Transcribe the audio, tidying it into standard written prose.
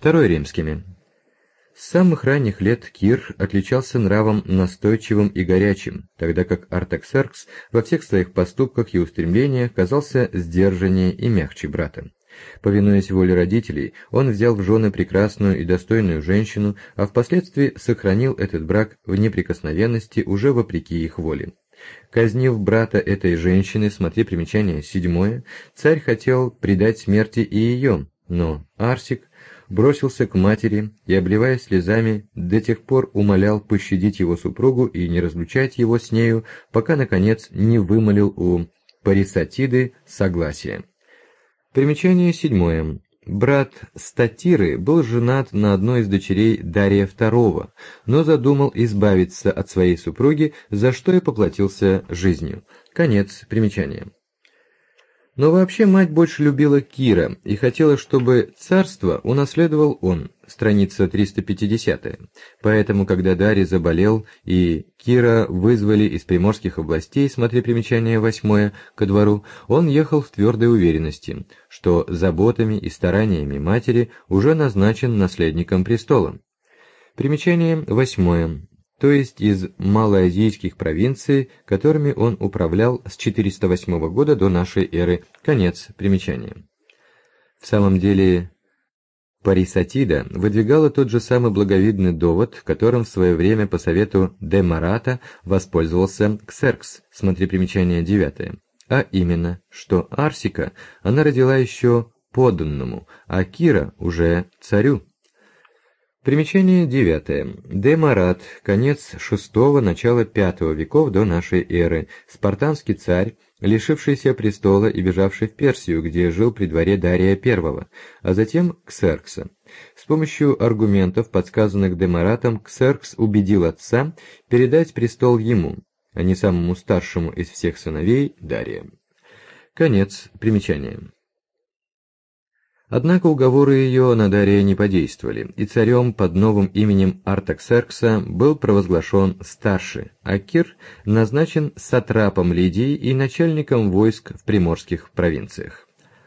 II римскими. С самых ранних лет Кир отличался нравом настойчивым и горячим, тогда как Артаксеркс во всех своих поступках и устремлениях казался сдержаннее и мягче брата. Повинуясь воле родителей, он взял в жены прекрасную и достойную женщину, а впоследствии сохранил этот брак в неприкосновенности уже вопреки их воле. Казнив брата этой женщины, смотри примечание 7, царь хотел предать смерти и ее, но Арсик бросился к матери и, обливаясь слезами, до тех пор умолял пощадить его супругу и не разлучать его с нею, пока, наконец, не вымолил у Парисатиды согласия. Примечание 7. Брат Статиры был женат на одной из дочерей Дария II, но задумал избавиться от своей супруги, за что и поплатился жизнью. Конец примечания. Но вообще мать больше любила Кира и хотела, чтобы царство унаследовал он, страница 350. Поэтому, когда Дарий заболел и Кира вызвали из приморских областей, смотри примечание 8, ко двору, он ехал в твердой уверенности, что заботами и стараниями матери уже назначен наследником престола. Примечание 8. То есть из малоазийских провинций, которыми он управлял с 408 года до нашей эры. Конец примечания. В самом деле, Парисатида выдвигала тот же самый благовидный довод, которым в свое время по совету Демарата воспользовался Ксеркс, смотри примечание 9, а именно, что Арсика она родила еще подданному, а Кира уже царю. Примечание 9. Демарат, конец VI – начало V веков до нашей эры, спартанский царь, лишившийся престола и бежавший в Персию, где жил при дворе Дария I, а затем Ксеркса. С помощью аргументов, подсказанных Демаратом, Ксеркс убедил отца передать престол ему, а не самому старшему из всех сыновей Дария. Конец примечания. Однако уговоры ее на Дария не подействовали, и царем под новым именем Артаксеркса был провозглашен старший, а Кир назначен сатрапом Лидии и начальником войск в приморских провинциях.